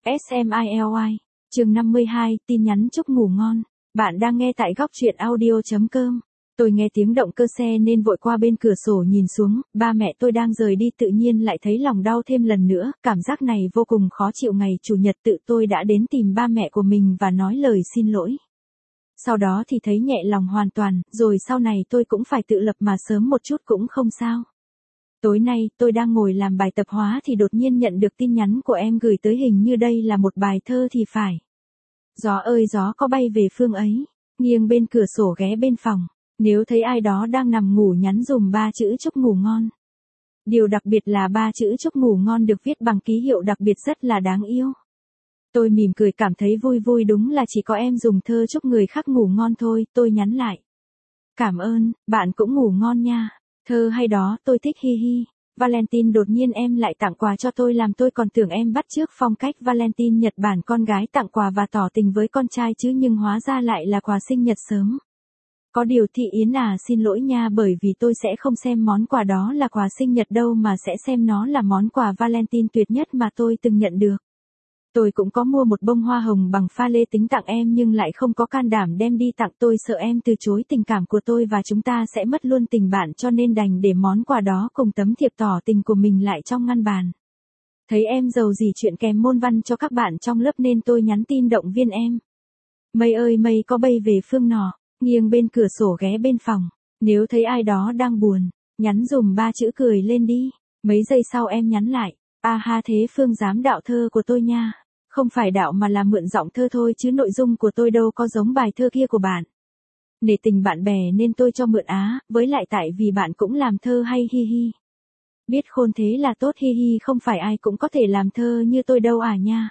SMILY, chương 52, tin nhắn chúc ngủ ngon. Bạn đang nghe tại góc truyện audio.com. Tôi nghe tiếng động cơ xe nên vội qua bên cửa sổ nhìn xuống, ba mẹ tôi đang rời đi tự nhiên lại thấy lòng đau thêm lần nữa, cảm giác này vô cùng khó chịu. Ngày Chủ nhật tự tôi đã đến tìm ba mẹ của mình và nói lời xin lỗi. Sau đó thì thấy nhẹ lòng hoàn toàn, rồi sau này tôi cũng phải tự lập mà sớm một chút cũng không sao. Tối nay, tôi đang ngồi làm bài tập hóa thì đột nhiên nhận được tin nhắn của em gửi tới, hình như đây là một bài thơ thì phải. Gió ơi gió có bay về phương ấy, nghiêng bên cửa sổ ghé bên phòng, nếu thấy ai đó đang nằm ngủ nhắn dùm 3 chữ chúc ngủ ngon. Điều đặc biệt là 3 chữ chúc ngủ ngon được viết bằng ký hiệu đặc biệt rất là đáng yêu. Tôi mỉm cười cảm thấy vui vui, đúng là chỉ có em dùng thơ chúc người khác ngủ ngon thôi. Tôi nhắn lại: cảm ơn, bạn cũng ngủ ngon nha. Thơ hay đó, tôi thích hi hi. Valentine đột nhiên em lại tặng quà cho tôi, làm tôi còn tưởng em bắt chước phong cách Valentine Nhật Bản, con gái tặng quà và tỏ tình với con trai chứ, nhưng hóa ra lại là quà sinh nhật sớm. Có điều Thị Yến à, xin lỗi nha, bởi vì tôi sẽ không xem món quà đó là quà sinh nhật đâu, mà sẽ xem nó là món quà Valentine tuyệt nhất mà tôi từng nhận được. Tôi cũng có mua một bông hoa hồng bằng pha lê tính tặng em nhưng lại không có can đảm đem đi tặng, tôi sợ em từ chối tình cảm của tôi và chúng ta sẽ mất luôn tình bạn, cho nên đành để món quà đó cùng tấm thiệp tỏ tình của mình lại trong ngăn bàn. Thấy em giàu gì chuyện kèm môn văn cho các bạn trong lớp nên tôi nhắn tin động viên em. Mây ơi mây có bay về phương nọ, nghiêng bên cửa sổ ghé bên phòng, nếu thấy ai đó đang buồn, nhắn dùm 3 chữ cười lên đi. Mấy giây sau em nhắn lại: a ha thế Phương dám đạo thơ của tôi nha. Không phải đạo mà là mượn giọng thơ thôi chứ nội dung của tôi đâu có giống bài thơ kia của bạn. Nể tình bạn bè nên tôi cho mượn á, với lại tại vì bạn cũng làm thơ hay hi hi. Biết khôn thế là tốt hi hi, không phải ai cũng có thể làm thơ như tôi đâu à nha.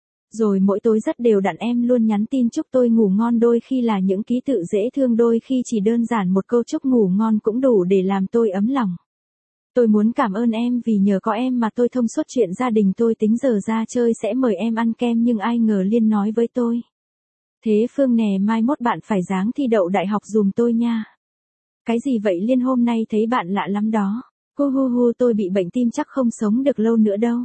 Rồi mỗi tối rất đều đặn em luôn nhắn tin chúc tôi ngủ ngon, đôi khi là những ký tự dễ thương, đôi khi chỉ đơn giản một câu chúc ngủ ngon cũng đủ để làm tôi ấm lòng. Tôi muốn cảm ơn em vì nhờ có em mà tôi thông suốt chuyện gia đình, tôi tính giờ ra chơi sẽ mời em ăn kem nhưng ai ngờ Liên nói với tôi: thế Phương nè, mai mốt bạn phải ráng thi đậu đại học dùm tôi nha. Cái gì vậy Liên, hôm nay thấy bạn lạ lắm đó. Hu hu hu, tôi bị bệnh tim chắc không sống được lâu nữa đâu.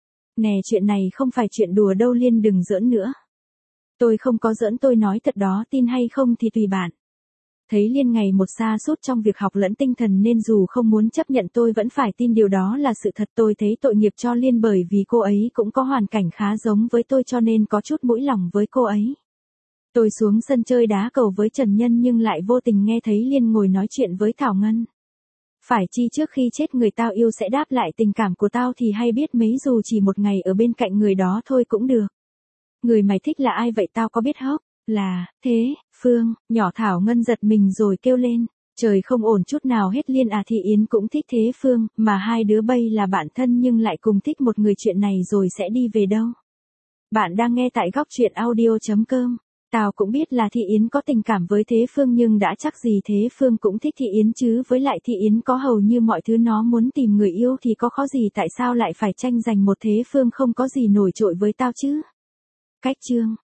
Nè chuyện này không phải chuyện đùa đâu Liên, đừng giỡn nữa. Tôi không có giỡn, tôi nói thật đó, tin hay không thì tùy bạn. Thấy Liên ngày một sa sút trong việc học lẫn tinh thần nên dù không muốn chấp nhận tôi vẫn phải tin điều đó là sự thật. Tôi thấy tội nghiệp cho Liên bởi vì cô ấy cũng có hoàn cảnh khá giống với tôi cho nên có chút mũi lòng với cô ấy. Tôi xuống sân chơi đá cầu với Trần Nhân nhưng lại vô tình nghe thấy Liên ngồi nói chuyện với Thảo Ngân. Phải chi trước khi chết người tao yêu sẽ đáp lại tình cảm của tao thì hay biết mấy, dù chỉ một ngày ở bên cạnh người đó thôi cũng được. Người mày thích là ai vậy tao có biết hốc? Là, thế, Phương. Nhỏ Thảo Ngân giật mình rồi kêu lên. Trời không ổn chút nào hết Liên à, Thị Yến cũng thích thế Phương, mà hai đứa bây là bạn thân nhưng lại cùng thích một người, chuyện này rồi sẽ đi về đâu? Bạn đang nghe tại góc truyện audio.com. Tao cũng biết là Thị Yến có tình cảm với Thế Phương nhưng đã chắc gì Thế Phương cũng thích Thị Yến chứ, với lại Thị Yến có hầu như mọi thứ, nó muốn tìm người yêu thì có khó gì, tại sao lại phải tranh giành một Thế Phương không có gì nổi trội với tao chứ? Cách chương